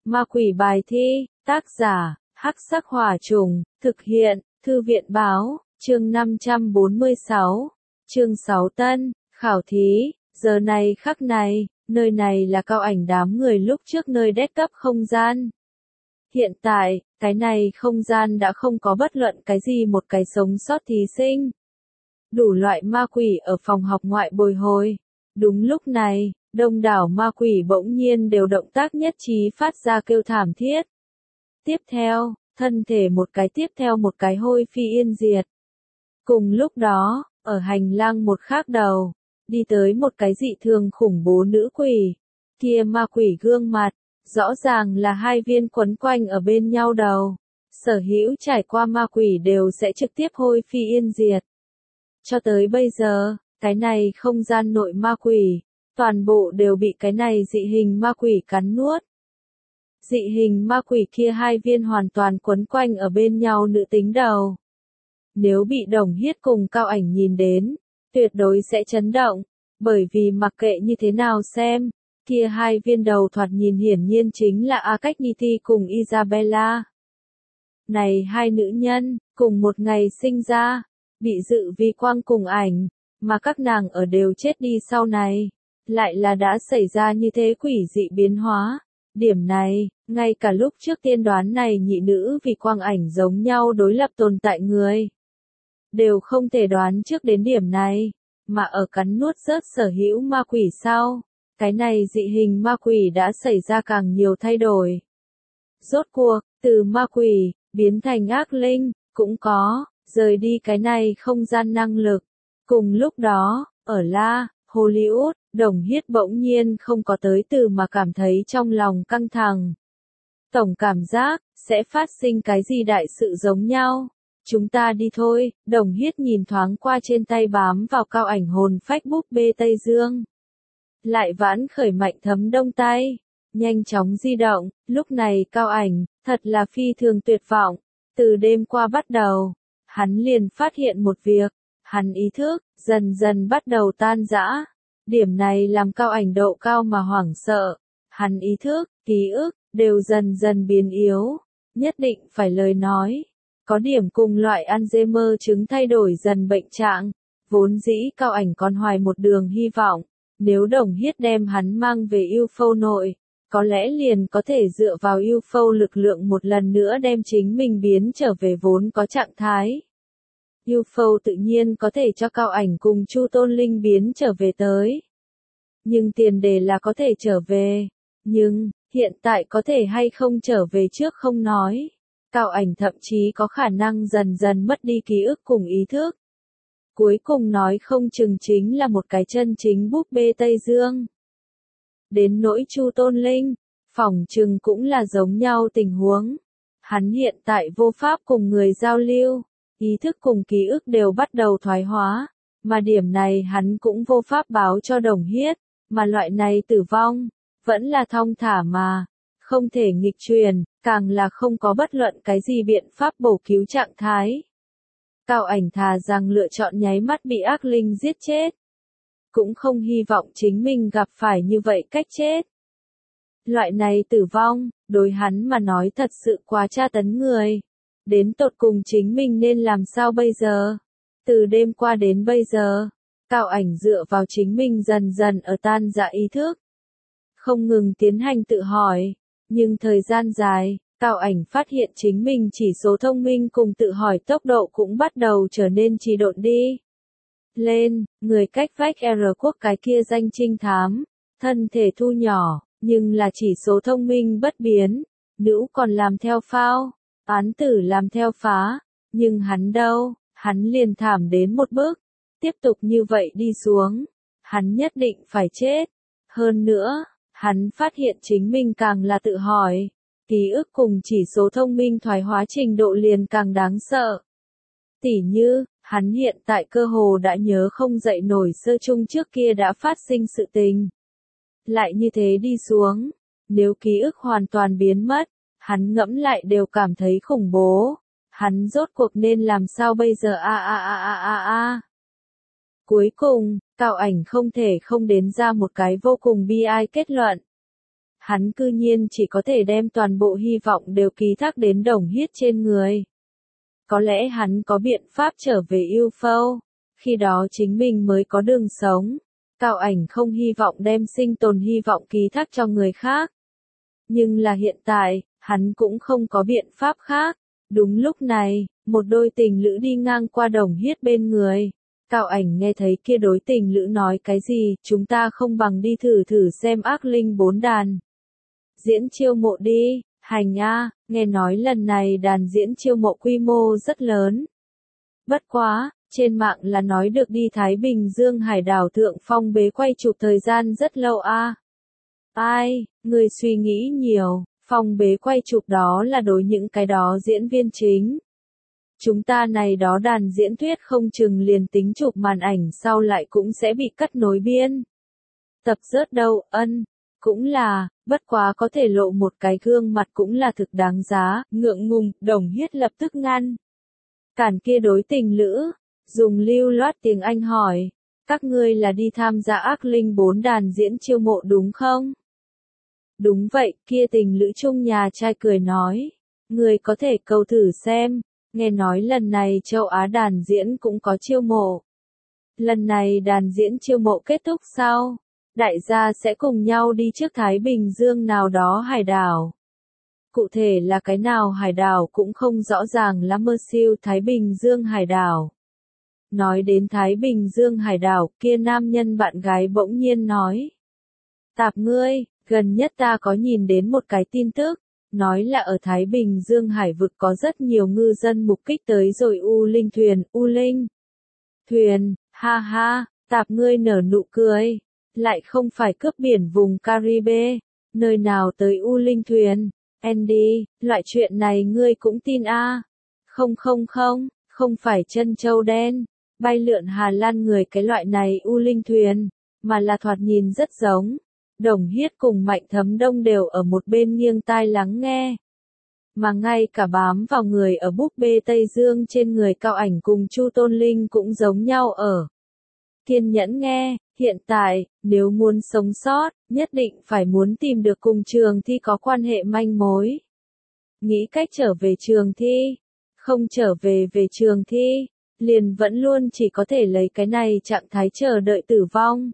Ma quỷ bài thi, tác giả, Hắc Sắc Hỏa Trùng, thực hiện, Thư viện báo, chương 546, chương 6 Tân, khảo thí, giờ này khắc này, nơi này là Cao Ảnh đám người lúc trước nơi đét cấp không gian. Hiện tại, cái này không gian đã không có bất luận cái gì một cái sống sót thí sinh. Đủ loại ma quỷ ở phòng học ngoại bồi hồi. Đúng lúc này, đông đảo ma quỷ bỗng nhiên đều động tác nhất trí phát ra kêu thảm thiết. Tiếp theo, thân thể một cái tiếp theo một cái hôi phi yên diệt. Cùng lúc đó, ở hành lang một khác đầu, đi tới một cái dị thường khủng bố nữ quỷ. Kia ma quỷ gương mặt, rõ ràng là hai viên quấn quanh ở bên nhau đầu. Sở hữu trải qua ma quỷ đều sẽ trực tiếp hôi phi yên diệt. Cho tới bây giờ, cái này không gian nội ma quỷ, toàn bộ đều bị cái này dị hình ma quỷ cắn nuốt. Dị hình ma quỷ kia hai viên hoàn toàn quấn quanh ở bên nhau nữ tính đầu. Nếu bị Đồng Hiết cùng Cao Ảnh nhìn đến, tuyệt đối sẽ chấn động, bởi vì mặc kệ như thế nào xem, kia hai viên đầu thoạt nhìn hiển nhiên chính là Acagniti cùng Isabella. Này hai nữ nhân, cùng một ngày sinh ra, bị dự vi quang cùng ảnh, mà các nàng ở đều chết đi sau này, lại là đã xảy ra như thế quỷ dị biến hóa. Điểm này, ngay cả lúc trước tiên đoán này nhị nữ vì quang ảnh giống nhau đối lập tồn tại người, đều không thể đoán trước đến điểm này, mà ở cắn nuốt rớt sở hữu ma quỷ sau, cái này dị hình ma quỷ đã xảy ra càng nhiều thay đổi. Rốt cuộc, từ ma quỷ, biến thành ác linh, cũng có, rời đi cái này không gian năng lực. Cùng lúc đó, ở Hollywood, Đồng Hiết bỗng nhiên không có tới từ mà cảm thấy trong lòng căng thẳng. Tổng cảm giác, sẽ phát sinh cái gì đại sự giống nhau. Chúng ta đi thôi, Đồng Hiết nhìn thoáng qua trên tay bám vào Cao Ảnh hồn phách búp bê Tây Dương. Lại vãn khởi mạnh thấm đông tay, nhanh chóng di động, lúc này Cao Ảnh, thật là phi thường tuyệt vọng. Từ đêm qua bắt đầu, hắn liền phát hiện một việc, hắn ý thức, dần dần bắt đầu tan rã. Điểm này làm Cao Ảnh độ cao mà hoảng sợ. Hắn ý thức, ký ức, đều dần dần biến yếu. Nhất định phải lời nói. Có điểm cùng loại Alzheimer chứng thay đổi dần bệnh trạng. Vốn dĩ Cao Ảnh còn hoài một đường hy vọng. Nếu Đồng Hiết đem hắn mang về UFO nội, có lẽ liền có thể dựa vào UFO lực lượng một lần nữa đem chính mình biến trở về vốn có trạng thái. UFO tự nhiên có thể cho Cao Ảnh cùng Chu Tôn Linh biến trở về tới. Nhưng tiền đề là có thể trở về. Nhưng, hiện tại có thể hay không trở về trước không nói. Cao Ảnh thậm chí có khả năng dần dần mất đi ký ức cùng ý thức. Cuối cùng nói không chừng chính là một cái chân chính búp bê Tây Dương. Đến nỗi Chu Tôn Linh, phỏng chừng cũng là giống nhau tình huống. Hắn hiện tại vô pháp cùng người giao lưu, ý thức cùng ký ức đều bắt đầu thoái hóa, mà điểm này hắn cũng vô pháp báo cho Đồng Hiết, mà loại này tử vong, vẫn là thong thả mà, không thể nghịch truyền, càng là không có bất luận cái gì biện pháp bổ cứu trạng thái. Cao Ảnh thà rằng lựa chọn nháy mắt bị ác linh giết chết, cũng không hy vọng chính mình gặp phải như vậy cách chết. Loại này tử vong, đối hắn mà nói thật sự quá tra tấn người. Đến tột cùng chính mình nên làm sao bây giờ? Từ đêm qua đến bây giờ, Cao Ảnh dựa vào chính mình dần dần ở tan rã ý thức. Không ngừng tiến hành tự hỏi, nhưng thời gian dài, Cao Ảnh phát hiện chính mình chỉ số thông minh cùng tự hỏi tốc độ cũng bắt đầu trở nên trì độn đi. Lên, người cách vách R quốc cái kia danh trinh thám, thân thể thu nhỏ, nhưng là chỉ số thông minh bất biến, nữ còn làm theo phao, án tử làm theo phá, nhưng hắn đâu, hắn liền thảm đến một bước, tiếp tục như vậy đi xuống, hắn nhất định phải chết. Hơn nữa, hắn phát hiện chính mình càng là tự hỏi, ký ức cùng chỉ số thông minh thoái hóa trình độ liền càng đáng sợ. Tỉ như, hắn hiện tại cơ hồ đã nhớ không dậy nổi sơ chung trước kia đã phát sinh sự tình. Lại như thế đi xuống, nếu ký ức hoàn toàn biến mất, hắn ngẫm lại đều cảm thấy khủng bố. Hắn rốt cuộc nên làm sao bây giờ Cuối cùng, Cao Ảnh không thể không đến ra một cái vô cùng bi ai kết luận. hắn cư nhiên chỉ có thể đem toàn bộ hy vọng đều ký thác đến Đồng Hiết trên người. Có lẽ hắn có biện pháp trở về yêu phâu, khi đó chính mình mới có đường sống. Cao Ảnh không hy vọng đem sinh tồn hy vọng ký thác cho người khác. Nhưng là hiện tại, hắn cũng không có biện pháp khác. Đúng lúc này, một đôi tình lữ đi ngang qua Đồng Hiết bên người. Cao Ảnh nghe thấy kia đối tình lữ nói cái gì, chúng ta không bằng đi thử xem ác linh 4 đàn. Diễn chiêu mộ đi, hành a, nghe nói lần này đàn diễn chiêu mộ quy mô rất lớn. Bất quá, trên mạng là nói được đi Thái Bình Dương hải đảo thượng phong bế quay chụp thời gian rất lâu a. Ai, người suy nghĩ nhiều, phong bế quay chụp đó là đối những cái đó diễn viên chính. Chúng ta này đó đàn diễn thuyết không chừng liền tính chụp màn ảnh sau lại cũng sẽ bị cắt nối biên. Tập rớt đâu, cũng là, bất quá có thể lộ một cái gương mặt cũng là thực đáng giá, ngượng ngùng, Đồng Hiết lập tức ngăn. Cản kia đối tình lữ, dùng lưu loát tiếng Anh hỏi, các ngươi là đi tham gia ác linh 4 đàn diễn chiêu mộ đúng không? Đúng vậy, kia tình lữ chung nhà trai cười nói, người có thể câu thử xem, nghe nói lần này châu Á đàn diễn cũng có chiêu mộ. Lần này đàn diễn chiêu mộ kết thúc sau, đại gia sẽ cùng nhau đi trước Thái Bình Dương nào đó hải đảo. Cụ thể là cái nào hải đảo cũng không rõ ràng lắm, mơ siêu Thái Bình Dương hải đảo. Nói đến Thái Bình Dương hải đảo, kia nam nhân bạn gái bỗng nhiên nói. Tạp ngươi, gần nhất ta có nhìn đến một cái tin tức, nói là ở Thái Bình Dương hải vực có rất nhiều ngư dân mục kích tới rồi U Linh thuyền, U Linh thuyền, ha ha, tạp ngươi nở nụ cười, lại không phải cướp biển vùng Caribe, nơi nào tới U Linh thuyền, Andy, loại chuyện này ngươi cũng tin a? Không phải chân châu đen, bay lượn Hà Lan người cái loại này U Linh thuyền, mà là thoạt nhìn rất giống. Đồng Hiết cùng Mạnh Thấm Đông đều ở một bên nghiêng tai lắng nghe. Mà ngay cả bám vào người ở búp bê Tây Dương trên người Cao Ảnh cùng Chu Tôn Linh cũng giống nhau ở. Kiên nhẫn nghe, hiện tại, nếu muốn sống sót, nhất định phải muốn tìm được cùng trường thi có quan hệ manh mối. Nghĩ cách trở về trường thi, không trở về trường thi, liền vẫn luôn chỉ có thể lấy cái này trạng thái chờ đợi tử vong.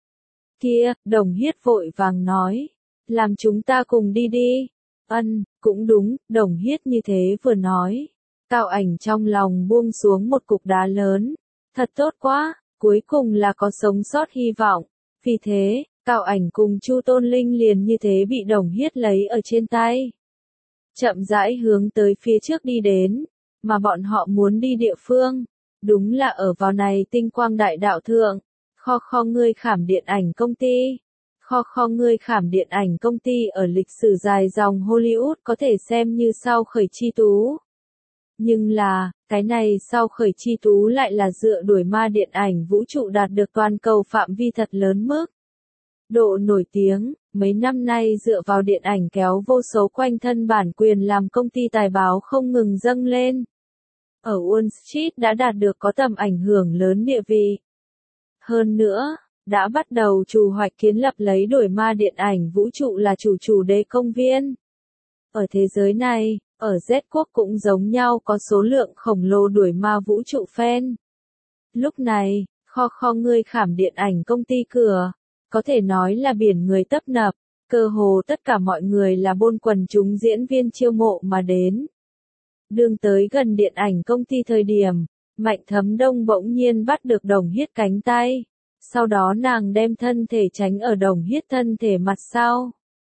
Kia, Đồng Hiết vội vàng nói, làm chúng ta cùng đi đi. Cũng đúng, Đồng Hiết như thế vừa nói. Cao Ảnh trong lòng buông xuống một cục đá lớn. Thật tốt quá, cuối cùng là có sống sót hy vọng. Vì thế, Cao Ảnh cùng Chu Tôn Linh liền như thế bị Đồng Hiết lấy ở trên tay. Chậm rãi hướng tới phía trước đi đến, mà bọn họ muốn đi địa phương. Đúng là ở vào này tinh quang đại đạo thượng. Kho ngươi khảm điện ảnh công ty. Kho ngươi khảm điện ảnh công ty ở lịch sử dài dòng Hollywood có thể xem như sau khởi chi tú. Nhưng là, cái này sau khởi chi tú lại là dựa đuổi ma điện ảnh vũ trụ đạt được toàn cầu phạm vi thật lớn mức. Độ nổi tiếng, mấy năm nay dựa vào điện ảnh kéo vô số quanh thân bản quyền làm công ty tài báo không ngừng dâng lên. Ở Wall Street đã đạt được có tầm ảnh hưởng lớn địa vị. Hơn nữa, đã bắt đầu chủ hoạch kiến lập lấy đuổi ma điện ảnh vũ trụ là chủ đề công viên. Ở thế giới này, ở Z quốc cũng giống nhau có số lượng khổng lồ đuổi ma vũ trụ fan. Lúc này, kho ngươi khảm điện ảnh công ty cửa, có thể nói là biển người tấp nập, cơ hồ tất cả mọi người là bôn quần chúng diễn viên chiêu mộ mà đến. Đường tới gần điện ảnh công ty thời điểm, Mạnh Thấm Đông bỗng nhiên bắt được Đồng Hiết cánh tay. Sau đó nàng đem thân thể tránh ở Đồng Hiết thân thể mặt sau.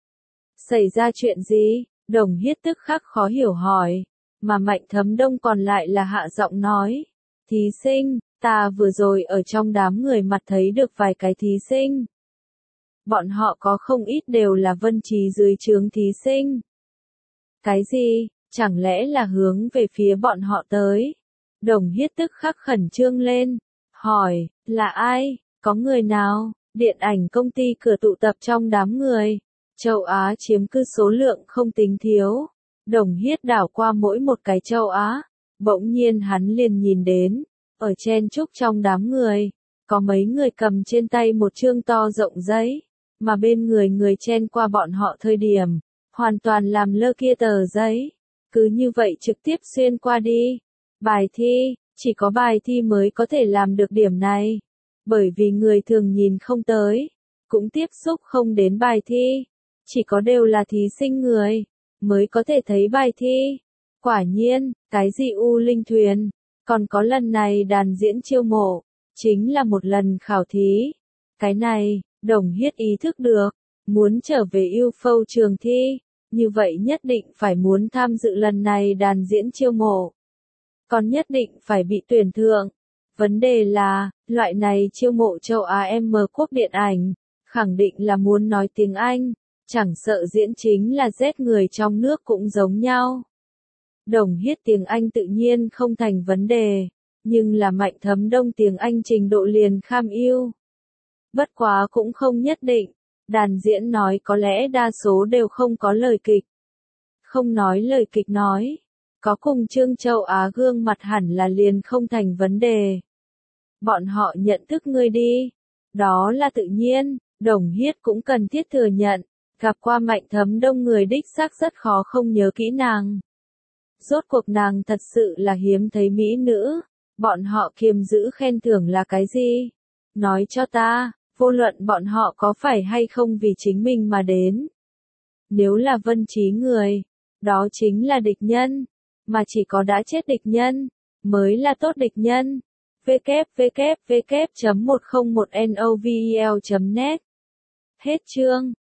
Xảy ra chuyện gì? Đồng Hiết tức khắc khó hiểu hỏi. Mà Mạnh Thấm Đông còn lại là hạ giọng nói. Thí sinh, ta vừa rồi ở trong đám người mặt thấy được vài cái thí sinh. Bọn họ có không ít đều là Vân Trí dưới trướng thí sinh. Cái gì? Chẳng lẽ là hướng về phía bọn họ tới? Đồng Hiết tức khắc khẩn trương lên. Hỏi, là ai? Có người nào? Điện ảnh công ty cửa tụ tập trong đám người. Châu Á chiếm cứ số lượng không tính thiếu. Đồng Hiết đảo qua mỗi một cái châu Á. Bỗng nhiên hắn liền nhìn đến. Ở chen chúc trong đám người. Có mấy người cầm trên tay một chương to rộng giấy. mà bên người chen qua bọn họ thời điểm, hoàn toàn làm lơ kia tờ giấy. Cứ như vậy trực tiếp xuyên qua đi. Bài thi, chỉ có bài thi mới có thể làm được điểm này. Bởi vì người thường nhìn không tới, cũng tiếp xúc không đến bài thi. Chỉ có đều là thí sinh người, mới có thể thấy bài thi. Quả nhiên, cái gì U Linh Thuyền, còn có lần này đàn diễn chiêu mộ, chính là một lần khảo thí. Cái này, Đồng Hiết ý thức được, muốn trở về yêu phâu trường thi, như vậy nhất định phải muốn tham dự lần này đàn diễn chiêu mộ. Còn nhất định phải bị tuyển thượng. Vấn đề là, loại này chiêu mộ châu Á-M quốc điện ảnh, khẳng định là muốn nói tiếng Anh, chẳng sợ diễn chính là Z người trong nước cũng giống nhau. Đồng Hiết tiếng Anh tự nhiên không thành vấn đề, nhưng là Mạnh Thấm Đông tiếng Anh trình độ liền kham ưu. Bất quá cũng không nhất định, đàn diễn nói có lẽ đa số đều không có lời kịch. Không nói lời kịch nói, có cùng Trương Châu Á gương mặt hẳn là liền không thành vấn đề. Bọn họ nhận thức ngươi đi, đó là tự nhiên, Đồng Hiết cũng cần thiết thừa nhận, gặp qua Mạnh Thấm Đông người đích xác rất khó không nhớ kỹ nàng. Rốt cuộc nàng thật sự là hiếm thấy mỹ nữ, bọn họ kiềm giữ khen thưởng là cái gì? Nói cho ta, vô luận bọn họ có phải hay không vì chính mình mà đến. Nếu là Vân Trí người, đó chính là địch nhân, mà chỉ có đã chết địch nhân, mới là tốt địch nhân. www.101novel.net Hết chương.